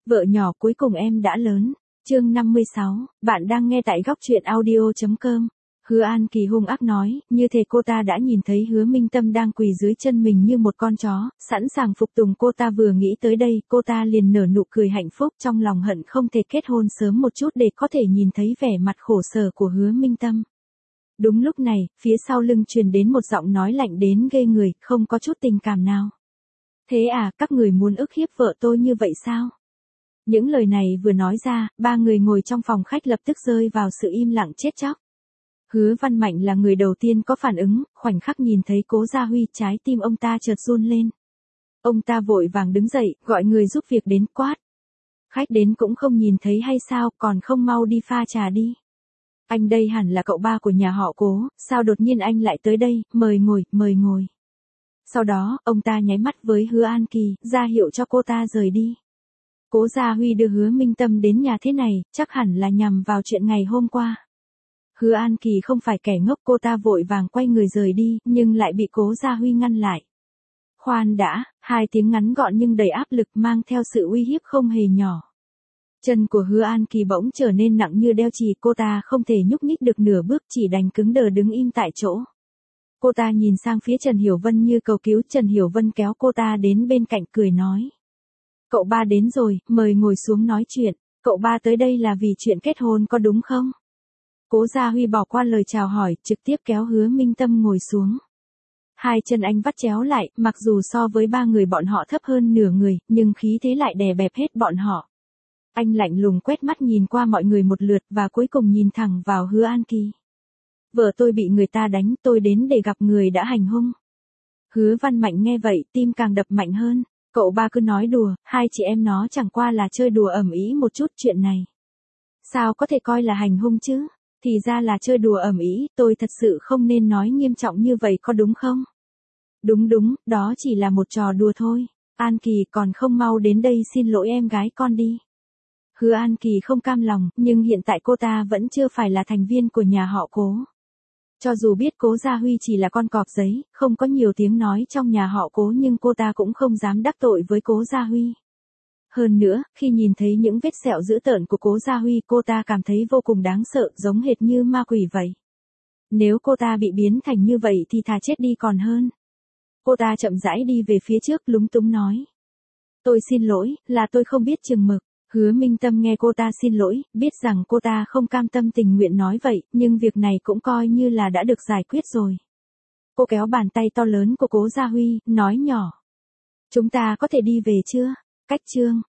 Vợ nhỏ cuối cùng em đã lớn. Chương 56, bạn đang nghe tại góc truyện audio.com. Hứa An Kỳ hung ác nói, như thể cô ta đã nhìn thấy Hứa Minh Tâm đang quỳ dưới chân mình như một con chó, sẵn sàng phục tùng. Cô ta vừa nghĩ tới đây, cô ta liền nở nụ cười hạnh phúc, trong lòng hận không thể kết hôn sớm một chút để có thể nhìn thấy vẻ mặt khổ sở của Hứa Minh Tâm. Đúng lúc này, phía sau lưng truyền đến một giọng nói lạnh đến ghê người, không có chút tình cảm nào. Thế à, các người muốn ức hiếp vợ tôi như vậy sao? Những lời này vừa nói ra, ba người ngồi trong phòng khách lập tức rơi vào sự im lặng chết chóc. Hứa Văn Mạnh là người đầu tiên có phản ứng, khoảnh khắc nhìn thấy Cố Gia Huy, trái tim ông ta chợt run lên. Ông ta vội vàng đứng dậy, gọi người giúp việc đến quát. Khách đến cũng không nhìn thấy hay sao, còn không mau đi pha trà đi. Anh đây hẳn là cậu ba của nhà họ Cố, sao đột nhiên anh lại tới đây, mời ngồi, mời ngồi. Sau đó, ông ta nháy mắt với Hứa An Kỳ, ra hiệu cho cô ta rời đi. Cố Gia Huy đưa Hứa Minh Tâm đến nhà thế này, chắc hẳn là nhằm vào chuyện ngày hôm qua. Hứa An Kỳ không phải kẻ ngốc, cô ta vội vàng quay người rời đi, nhưng lại bị Cố Gia Huy ngăn lại. Khoan đã, hai tiếng ngắn gọn nhưng đầy áp lực mang theo sự uy hiếp không hề nhỏ. Chân của Hứa An Kỳ bỗng trở nên nặng như đeo chì, cô ta không thể nhúc nhích được nửa bước, chỉ đành cứng đờ đứng im tại chỗ. Cô ta nhìn sang phía Trần Hiểu Vân như cầu cứu. Trần Hiểu Vân kéo cô ta đến bên cạnh cười nói. Cậu ba đến rồi, mời ngồi xuống nói chuyện. Cậu ba tới đây là vì chuyện kết hôn có đúng không? Cố Gia Huy bỏ qua lời chào hỏi, trực tiếp kéo Hứa Minh Tâm ngồi xuống. Hai chân anh vắt chéo lại, mặc dù so với ba người bọn họ thấp hơn nửa người, nhưng khí thế lại đè bẹp hết bọn họ. Anh lạnh lùng quét mắt nhìn qua mọi người một lượt và cuối cùng nhìn thẳng vào Hứa An Kỳ. Vợ tôi bị người ta đánh, tôi đến để gặp người đã hành hung. Hứa Văn Mạnh nghe vậy, tim càng đập mạnh hơn. Cậu ba cứ nói đùa, hai chị em nó chẳng qua là chơi đùa ầm ĩ một chút, chuyện này sao có thể coi là hành hung chứ? Thì ra là chơi đùa ầm ĩ, tôi thật sự không nên nói nghiêm trọng như vậy có đúng không? Đúng, đó chỉ là một trò đùa thôi. An Kỳ còn không mau đến đây xin lỗi em gái con đi. Hứa An Kỳ không cam lòng, nhưng hiện tại cô ta vẫn chưa phải là thành viên của nhà họ Cố. Cho dù biết Cố Gia Huy chỉ là con cọp giấy, không có nhiều tiếng nói trong nhà họ Cố, nhưng cô ta cũng không dám đắc tội với Cố Gia Huy. Hơn nữa, khi nhìn thấy những vết sẹo dữ tợn của Cố Gia Huy, cô ta cảm thấy vô cùng đáng sợ, giống hệt như ma quỷ vậy. Nếu cô ta bị biến thành như vậy thì thà chết đi còn hơn. Cô ta chậm rãi đi về phía trước, lúng túng nói. Tôi xin lỗi, là tôi không biết chừng mực. Hứa Minh Tâm nghe cô ta xin lỗi, biết rằng cô ta không cam tâm tình nguyện nói vậy, nhưng việc này cũng coi như là đã được giải quyết rồi. Cô kéo bàn tay to lớn của Cố Gia Huy, nói nhỏ. Chúng ta có thể đi về chưa? Cách chương.